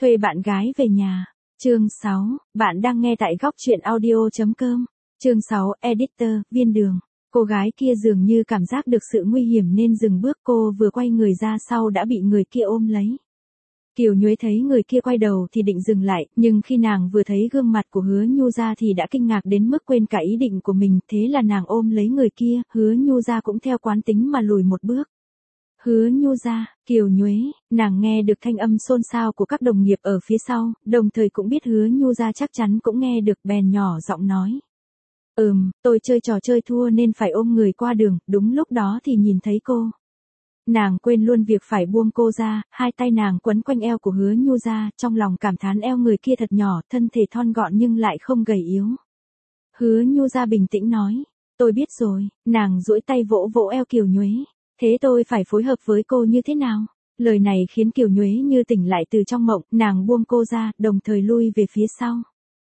Thuê bạn gái về nhà. Chương 6, bạn đang nghe tại góc truyện audio.com. Chương 6, Editor, Viên Đường. Cô gái kia dường như cảm giác được sự nguy hiểm nên dừng bước, cô vừa quay người ra sau đã bị người kia ôm lấy. Kiều Nhuế thấy người kia quay đầu thì định dừng lại, nhưng khi nàng vừa thấy gương mặt của Hứa Nhu Gia thì đã kinh ngạc đến mức quên cả ý định của mình, thế là nàng ôm lấy người kia, Hứa Nhu Gia cũng theo quán tính mà lùi một bước. Hứa Nhu Gia, Kiều Nhuế, nàng nghe được thanh âm xôn xao của các đồng nghiệp ở phía sau, đồng thời cũng biết Hứa Nhu Gia chắc chắn cũng nghe được, bèn nhỏ giọng nói. Tôi chơi trò chơi thua nên phải ôm người qua đường, đúng lúc đó thì nhìn thấy cô. Nàng quên luôn việc phải buông cô ra, hai tay nàng quấn quanh eo của Hứa Nhu Gia, trong lòng cảm thán eo người kia thật nhỏ, thân thể thon gọn nhưng lại không gầy yếu. Hứa Nhu Gia bình tĩnh nói, tôi biết rồi, nàng duỗi tay vỗ vỗ eo Kiều Nhuế. Thế tôi phải phối hợp với cô như thế nào? Lời này khiến Kiều Nhuế như tỉnh lại từ trong mộng, nàng buông cô ra, đồng thời lui về phía sau.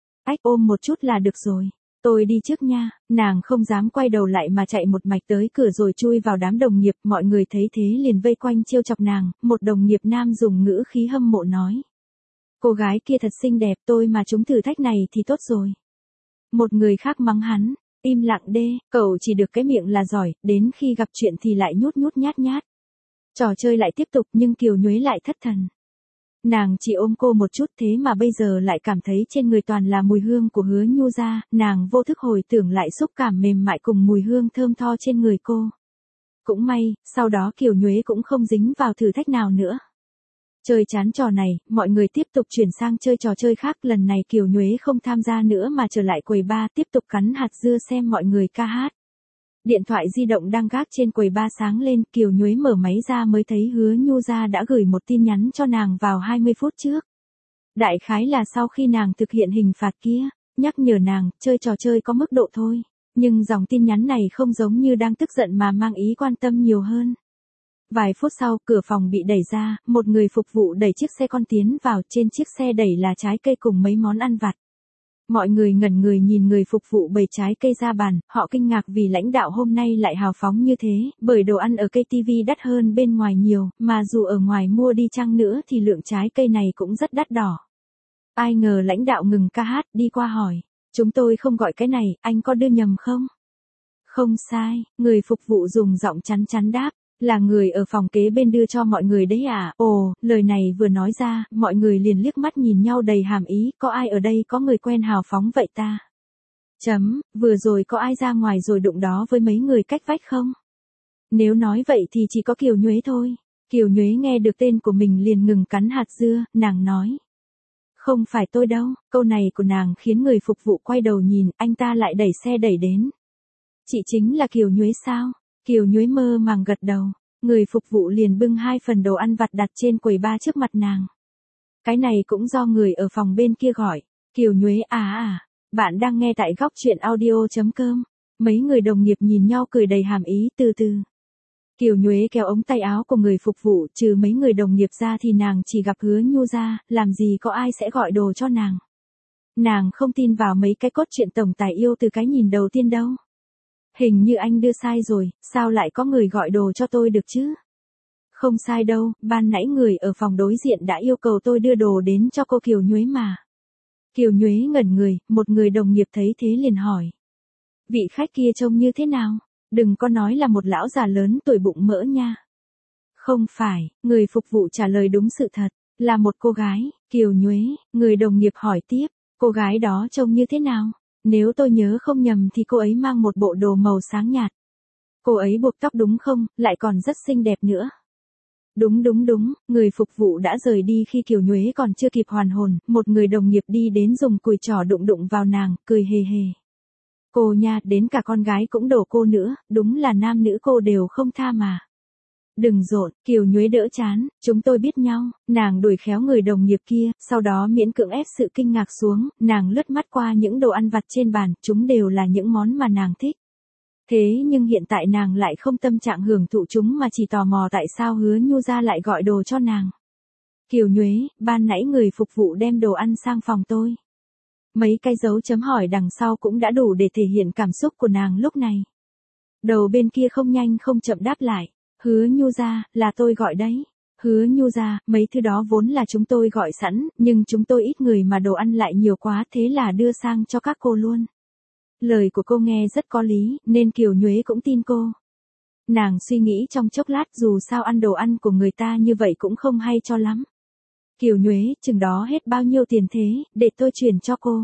Ôm một chút là được rồi. Tôi đi trước nha. Nàng không dám quay đầu lại mà chạy một mạch tới cửa rồi chui vào đám đồng nghiệp, mọi người thấy thế liền vây quanh trêu chọc nàng, một đồng nghiệp nam dùng ngữ khí hâm mộ nói. Cô gái kia thật xinh đẹp, tôi mà trúng thử thách này thì tốt rồi. Một người khác mắng hắn. Im lặng đê, cậu chỉ được cái miệng là giỏi, đến khi gặp chuyện thì lại nhút nhút nhát nhát. Trò chơi lại tiếp tục nhưng Kiều Nhuế lại thất thần. Nàng chỉ ôm cô một chút thế mà bây giờ lại cảm thấy trên người toàn là mùi hương của Hứa Nhu Gia, nàng vô thức hồi tưởng lại xúc cảm mềm mại cùng mùi hương thơm tho trên người cô. Cũng may, sau đó Kiều Nhuế cũng không dính vào thử thách nào nữa. Chơi chán trò này, mọi người tiếp tục chuyển sang chơi trò chơi khác, lần này Kiều Nhuế không tham gia nữa mà trở lại quầy bar tiếp tục cắn hạt dưa xem mọi người ca hát. Điện thoại di động đang gác trên quầy bar sáng lên, Kiều Nhuế mở máy ra mới thấy Hứa Nhu Gia đã gửi một tin nhắn cho nàng vào 20 phút trước. Đại khái là sau khi nàng thực hiện hình phạt kia, nhắc nhở nàng, chơi trò chơi có mức độ thôi, nhưng dòng tin nhắn này không giống như đang tức giận mà mang ý quan tâm nhiều hơn. Vài phút sau, cửa phòng bị đẩy ra, một người phục vụ đẩy chiếc xe con tiến vào, trên chiếc xe đẩy là trái cây cùng mấy món ăn vặt. Mọi người ngẩn người nhìn người phục vụ bày trái cây ra bàn, họ kinh ngạc vì lãnh đạo hôm nay lại hào phóng như thế, bởi đồ ăn ở KTV đắt hơn bên ngoài nhiều, mà dù ở ngoài mua đi chăng nữa thì lượng trái cây này cũng rất đắt đỏ. Ai ngờ lãnh đạo ngừng ca hát, đi qua hỏi, chúng tôi không gọi cái này, anh có đưa nhầm không? Không sai, người phục vụ dùng giọng chắn chắn đáp. Là người ở phòng kế bên đưa cho mọi người đấy à? Ồ, lời này vừa nói ra, mọi người liền liếc mắt nhìn nhau đầy hàm ý, có ai ở đây có người quen hào phóng vậy ta? Vừa rồi có ai ra ngoài rồi đụng đó với mấy người cách vách không? Nếu nói vậy thì chỉ có Kiều Nhuế thôi. Kiều Nhuế nghe được tên của mình liền ngừng cắn hạt dưa, nàng nói. Không phải tôi đâu, câu này của nàng khiến người phục vụ quay đầu nhìn, anh ta lại đẩy xe đẩy đến. Chị chính là Kiều Nhuế sao? Kiều Nhuế mơ màng gật đầu, người phục vụ liền bưng 2 phần đồ ăn vặt đặt trên quầy bar trước mặt nàng. Cái này cũng do người ở phòng bên kia gọi, Kiều Nhuế bạn đang nghe tại góc truyện audio.com. Mấy người đồng nghiệp nhìn nhau cười đầy hàm ý, từ từ. Kiều Nhuế kéo ống tay áo của người phục vụ, trừ mấy người đồng nghiệp ra thì nàng chỉ gặp Hứa Nhu Gia, làm gì có ai sẽ gọi đồ cho nàng. Nàng không tin vào mấy cái cốt truyện tổng tài yêu từ cái nhìn đầu tiên đâu. Hình như anh đưa sai rồi, sao lại có người gọi đồ cho tôi được chứ? Không sai đâu, ban nãy người ở phòng đối diện đã yêu cầu tôi đưa đồ đến cho cô Kiều Nhuế mà. Kiều Nhuế ngẩn người, một người đồng nghiệp thấy thế liền hỏi. Vị khách kia trông như thế nào? Đừng có nói là một lão già lớn tuổi bụng mỡ nha. Không phải, người phục vụ trả lời đúng sự thật, là một cô gái. Kiều Nhuế, người đồng nghiệp hỏi tiếp, cô gái đó trông như thế nào? Nếu tôi nhớ không nhầm thì cô ấy mang một bộ đồ màu sáng nhạt. Cô ấy buộc tóc đúng không, lại còn rất xinh đẹp nữa. Đúng, người phục vụ đã rời đi khi Kiều Nhuế còn chưa kịp hoàn hồn, một người đồng nghiệp đi đến dùng cùi trỏ đụng vào nàng, cười hề hề. Cô nha, đến cả con gái cũng đổ cô nữa, đúng là nam nữ cô đều không tha mà. Đừng rộn, Kiều Nhuế đỡ chán, chúng tôi biết nhau, nàng đuổi khéo người đồng nghiệp kia, sau đó miễn cưỡng ép sự kinh ngạc xuống, nàng lướt mắt qua những đồ ăn vặt trên bàn, chúng đều là những món mà nàng thích. Thế nhưng hiện tại nàng lại không tâm trạng hưởng thụ chúng mà chỉ tò mò tại sao Hứa Nhu Gia lại gọi đồ cho nàng. Kiều Nhuế, ban nãy người phục vụ đem đồ ăn sang phòng tôi. Mấy cái dấu chấm hỏi đằng sau cũng đã đủ để thể hiện cảm xúc của nàng lúc này. Đầu bên kia không nhanh không chậm đáp lại. Hứa Nhu Gia, là tôi gọi đấy. Hứa Nhu ra, mấy thứ đó vốn là chúng tôi gọi sẵn, nhưng chúng tôi ít người mà đồ ăn lại nhiều quá thế là đưa sang cho các cô luôn. Lời của cô nghe rất có lý, nên Kiều Nhuế cũng tin cô. Nàng suy nghĩ trong chốc lát dù sao ăn đồ ăn của người ta như vậy cũng không hay cho lắm. Kiều Nhuế, chừng đó hết bao nhiêu tiền thế, để tôi chuyển cho cô.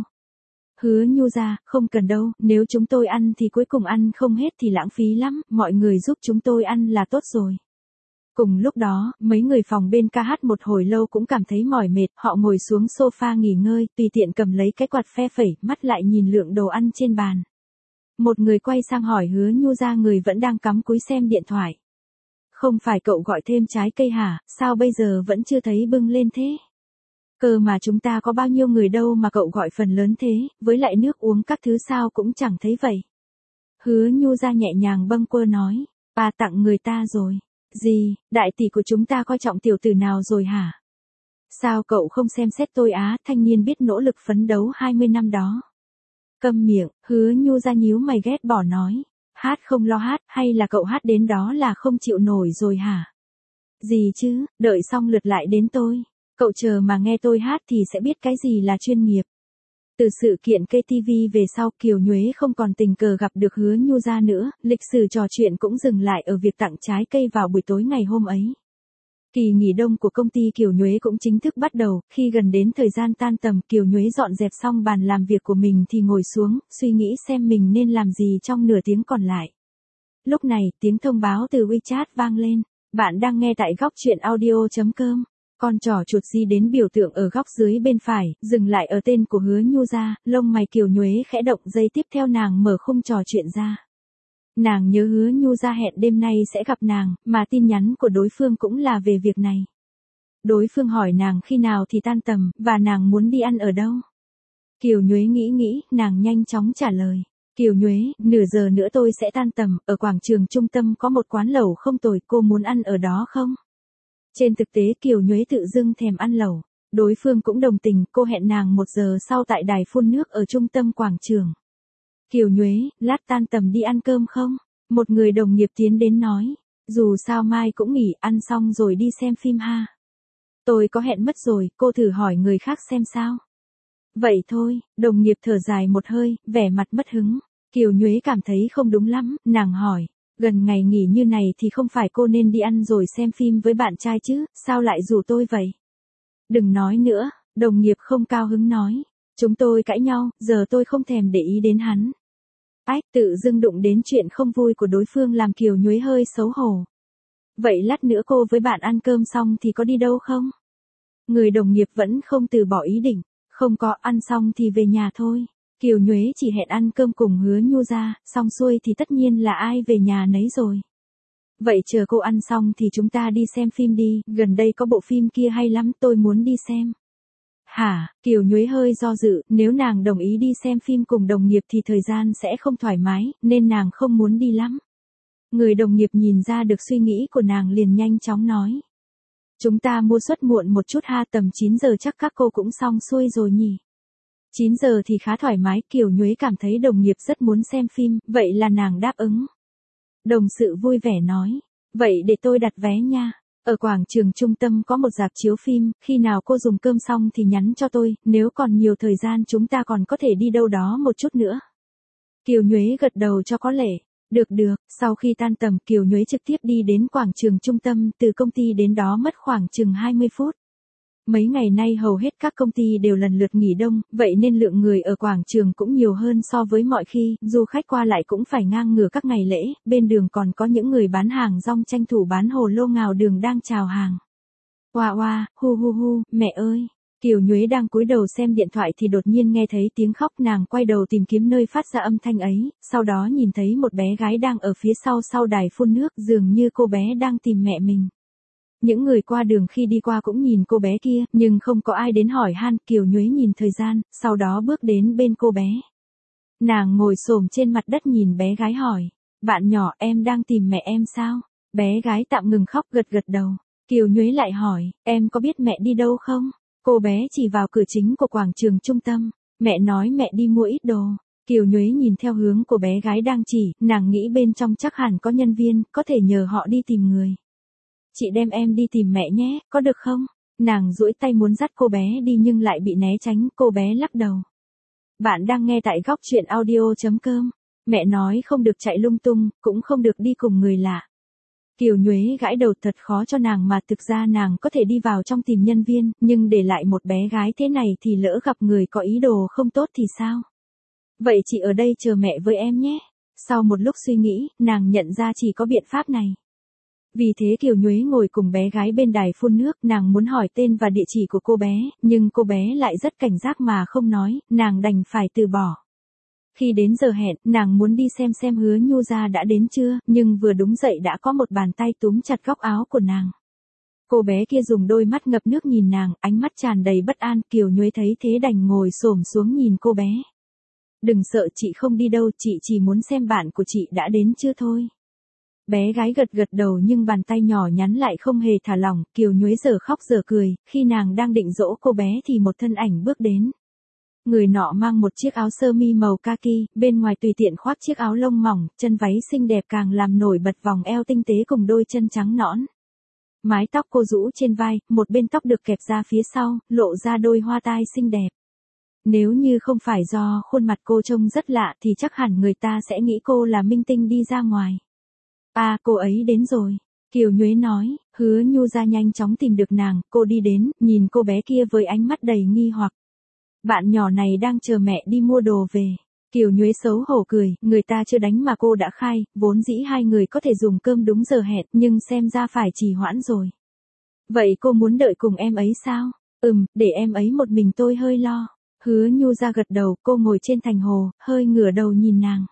Hứa Nhu ra, không cần đâu, nếu chúng tôi ăn thì cuối cùng ăn không hết thì lãng phí lắm, mọi người giúp chúng tôi ăn là tốt rồi. Cùng lúc đó, mấy người phòng bên ca hát một hồi lâu cũng cảm thấy mỏi mệt, họ ngồi xuống sofa nghỉ ngơi, tùy tiện cầm lấy cái quạt phe phẩy, mắt lại nhìn lượng đồ ăn trên bàn. Một người quay sang hỏi Hứa Nhu ra, người vẫn đang cắm cúi xem điện thoại. Không phải cậu gọi thêm trái cây hả, sao bây giờ vẫn chưa thấy bưng lên thế? Cơ mà chúng ta có bao nhiêu người đâu mà cậu gọi phần lớn thế, với lại nước uống các thứ sao cũng chẳng thấy vậy. Hứa Nhu ra nhẹ nhàng bâng quơ nói, bà tặng người ta rồi. Gì, đại tỷ của chúng ta coi trọng tiểu tử nào rồi hả? Sao cậu không xem xét tôi á, thanh niên biết nỗ lực phấn đấu 20 năm đó. Câm miệng, Hứa Nhu ra nhíu mày ghét bỏ nói. Hát không lo hát, hay là cậu hát đến đó là không chịu nổi rồi hả? Gì chứ, đợi xong lượt lại đến tôi. Cậu chờ mà nghe tôi hát thì sẽ biết cái gì là chuyên nghiệp. Từ sự kiện KTV về sau, Kiều Nhuế không còn tình cờ gặp được Hứa Nhu ra nữa, lịch sử trò chuyện cũng dừng lại ở việc tặng trái cây vào buổi tối ngày hôm ấy. Kỳ nghỉ đông của công ty Kiều Nhuế cũng chính thức bắt đầu, khi gần đến thời gian tan tầm, Kiều Nhuế dọn dẹp xong bàn làm việc của mình thì ngồi xuống, suy nghĩ xem mình nên làm gì trong nửa tiếng còn lại. Lúc này, tiếng thông báo từ WeChat vang lên. Bạn đang nghe tại góc truyện audio.com. Con trỏ chuột di đến biểu tượng ở góc dưới bên phải, dừng lại ở tên của Hứa Nhu ra, lông mày Kiều Nhuế khẽ động, giây tiếp theo nàng mở khung trò chuyện ra. Nàng nhớ Hứa Nhu ra hẹn đêm nay sẽ gặp nàng, mà tin nhắn của đối phương cũng là về việc này. Đối phương hỏi nàng khi nào thì tan tầm, và nàng muốn đi ăn ở đâu. Kiều Nhuế nghĩ, nàng nhanh chóng trả lời. Kiều Nhuế, nửa giờ nữa tôi sẽ tan tầm, ở quảng trường trung tâm có một quán lẩu không tồi, cô muốn ăn ở đó không? Trên thực tế Kiều Nhuế tự dưng thèm ăn lẩu. Đối phương cũng đồng tình, cô hẹn nàng 1 giờ sau tại đài phun nước ở trung tâm quảng trường. Kiều Nhuế, lát tan tầm đi ăn cơm không? Một người đồng nghiệp tiến đến nói. Dù sao mai cũng nghỉ, ăn xong rồi đi xem phim ha. Tôi có hẹn mất rồi, cô thử hỏi người khác xem sao. Vậy thôi, đồng nghiệp thở dài một hơi, vẻ mặt mất hứng. Kiều Nhuế cảm thấy không đúng lắm, nàng hỏi. Gần ngày nghỉ như này thì không phải cô nên đi ăn rồi xem phim với bạn trai chứ, sao lại rủ tôi vậy? Đừng nói nữa, đồng nghiệp không cao hứng nói. Chúng tôi cãi nhau, giờ tôi không thèm để ý đến hắn. Ách, tự dưng đụng đến chuyện không vui của đối phương làm Kiều Nhuế hơi xấu hổ. Vậy lát nữa cô với bạn ăn cơm xong thì có đi đâu không? Người đồng nghiệp vẫn không từ bỏ ý định. Không có, ăn xong thì về nhà thôi. Kiều Nhuế chỉ hẹn ăn cơm cùng Hứa Nhu ra, xong xuôi thì tất nhiên là ai về nhà nấy rồi. Vậy chờ cô ăn xong thì chúng ta đi xem phim đi, gần đây có bộ phim kia hay lắm, tôi muốn đi xem. Hả, Kiều Nhuế hơi do dự, nếu nàng đồng ý đi xem phim cùng đồng nghiệp thì thời gian sẽ không thoải mái, nên nàng không muốn đi lắm. Người đồng nghiệp nhìn ra được suy nghĩ của nàng liền nhanh chóng nói. Chúng ta mua suất muộn một chút ha, tầm 9 giờ chắc các cô cũng xong xuôi rồi nhỉ. 9 giờ thì khá thoải mái, Kiều Nhuế cảm thấy đồng nghiệp rất muốn xem phim, vậy là nàng đáp ứng. Đồng sự vui vẻ nói, vậy để tôi đặt vé nha. Ở quảng trường trung tâm có một rạp chiếu phim, khi nào cô dùng cơm xong thì nhắn cho tôi, nếu còn nhiều thời gian chúng ta còn có thể đi đâu đó một chút nữa. Kiều Nhuế gật đầu cho có lệ. Được, sau khi tan tầm Kiều Nhuế trực tiếp đi đến quảng trường trung tâm, từ công ty đến đó mất khoảng chừng 20 phút. Mấy ngày nay hầu hết các công ty đều lần lượt nghỉ đông, vậy nên lượng người ở quảng trường cũng nhiều hơn so với mọi khi, du khách qua lại cũng phải ngang ngửa các ngày lễ, bên đường còn có những người bán hàng rong tranh thủ bán hồ lô ngào đường đang chào hàng. Oa, hu, mẹ ơi. Kiều Nhuế đang cúi đầu xem điện thoại thì đột nhiên nghe thấy tiếng khóc, nàng quay đầu tìm kiếm nơi phát ra âm thanh ấy, sau đó nhìn thấy một bé gái đang ở phía sau đài phun nước, dường như cô bé đang tìm mẹ mình. Những người qua đường khi đi qua cũng nhìn cô bé kia, nhưng không có ai đến hỏi han. Kiều Nhuế nhìn thời gian, sau đó bước đến bên cô bé. Nàng ngồi xổm trên mặt đất nhìn bé gái hỏi, bạn nhỏ em đang tìm mẹ em sao? Bé gái tạm ngừng khóc gật đầu. Kiều Nhuế lại hỏi, em có biết mẹ đi đâu không? Cô bé chỉ vào cửa chính của quảng trường trung tâm, mẹ nói mẹ đi mua ít đồ. Kiều Nhuế nhìn theo hướng của bé gái đang chỉ, nàng nghĩ bên trong chắc hẳn có nhân viên, có thể nhờ họ đi tìm người. chị đem em đi tìm mẹ nhé, có được không? Nàng duỗi tay muốn dắt cô bé đi nhưng lại bị né tránh, cô bé lắc đầu. Bạn đang nghe tại góc chuyện audio.com. Mẹ nói không được chạy lung tung, cũng không được đi cùng người lạ. Kiều Nhuế gãi đầu, thật khó cho nàng mà thực ra nàng có thể đi vào trong tìm nhân viên, nhưng để lại một bé gái thế này thì lỡ gặp người có ý đồ không tốt thì sao? Vậy chị ở đây chờ mẹ với em nhé. Sau một lúc suy nghĩ, nàng nhận ra chỉ có biện pháp này. Vì thế Kiều Nhuế ngồi cùng bé gái bên đài phun nước, nàng muốn hỏi tên và địa chỉ của cô bé, nhưng cô bé lại rất cảnh giác mà không nói, nàng đành phải từ bỏ. Khi đến giờ hẹn, nàng muốn đi xem Hứa Nhu Gia đã đến chưa, nhưng vừa đúng dậy đã có một bàn tay túm chặt góc áo của nàng. Cô bé kia dùng đôi mắt ngập nước nhìn nàng, ánh mắt tràn đầy bất an, Kiều Nhuế thấy thế đành ngồi xổm xuống nhìn cô bé. Đừng sợ, chị không đi đâu, chị chỉ muốn xem bạn của chị đã đến chưa thôi. Bé gái gật gật đầu nhưng bàn tay nhỏ nhắn lại không hề thả lỏng, Kiều Nhuế giờ khóc giờ cười, khi nàng đang định dỗ cô bé thì một thân ảnh bước đến. Người nọ mang một chiếc áo sơ mi màu kaki, bên ngoài tùy tiện khoác chiếc áo lông mỏng, chân váy xinh đẹp càng làm nổi bật vòng eo tinh tế cùng đôi chân trắng nõn. Mái tóc cô rũ trên vai, một bên tóc được kẹp ra phía sau, lộ ra đôi hoa tai xinh đẹp. Nếu như không phải do khuôn mặt cô trông rất lạ thì chắc hẳn người ta sẽ nghĩ cô là minh tinh đi ra ngoài. À, cô ấy đến rồi. Kiều Nhuế nói, Hứa Nhu Gia nhanh chóng tìm được nàng, cô đi đến, nhìn cô bé kia với ánh mắt đầy nghi hoặc. Bạn nhỏ này đang chờ mẹ đi mua đồ về. Kiều Nhuế xấu hổ cười, người ta chưa đánh mà cô đã khai, vốn dĩ hai người có thể dùng cơm đúng giờ hẹn, nhưng xem ra phải trì hoãn rồi. Vậy cô muốn đợi cùng em ấy sao? Để em ấy một mình tôi hơi lo. Hứa Nhu Gia gật đầu, cô ngồi trên thành hồ, hơi ngửa đầu nhìn nàng.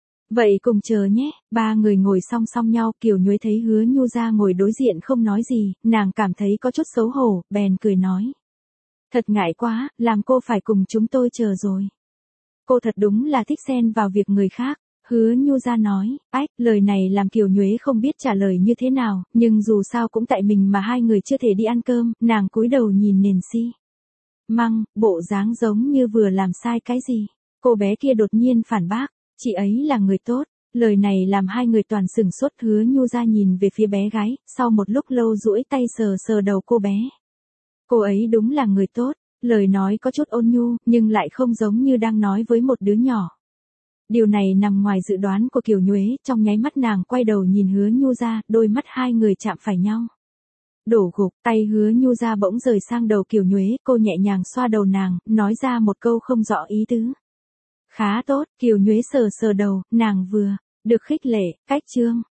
Vậy cùng chờ nhé, ba người ngồi song song nhau, Kiều Nhuế thấy Hứa Nhu Gia ngồi đối diện không nói gì, nàng cảm thấy có chút xấu hổ, bèn cười nói. Thật ngại quá, làm cô phải cùng chúng tôi chờ rồi. Cô thật đúng là thích xen vào việc người khác. Hứa Nhu Gia nói, lời này làm Kiều Nhuế không biết trả lời như thế nào, nhưng dù sao cũng tại mình mà hai người chưa thể đi ăn cơm, nàng cúi đầu nhìn nền xi măng, bộ dáng giống như vừa làm sai cái gì. Cô bé kia đột nhiên phản bác, chị ấy là người tốt. Lời này làm hai người toàn sửng sốt. Hứa Nhu Gia nhìn về phía bé gái, sau một lúc lâu duỗi tay sờ sờ đầu cô bé. Cô ấy đúng là người tốt, lời nói có chút ôn nhu, nhưng lại không giống như đang nói với một đứa nhỏ. Điều này nằm ngoài dự đoán của Kiều Nhuế, trong nháy mắt nàng quay đầu nhìn Hứa Nhu Gia, đôi mắt hai người chạm phải nhau. Đổ gục, tay Hứa Nhu Gia bỗng rời sang đầu Kiều Nhuế, cô nhẹ nhàng xoa đầu nàng, nói ra một câu không rõ ý tứ. Khá tốt, Kiều Nhuế sờ sờ đầu, nàng vừa được khích lệ, cách chương.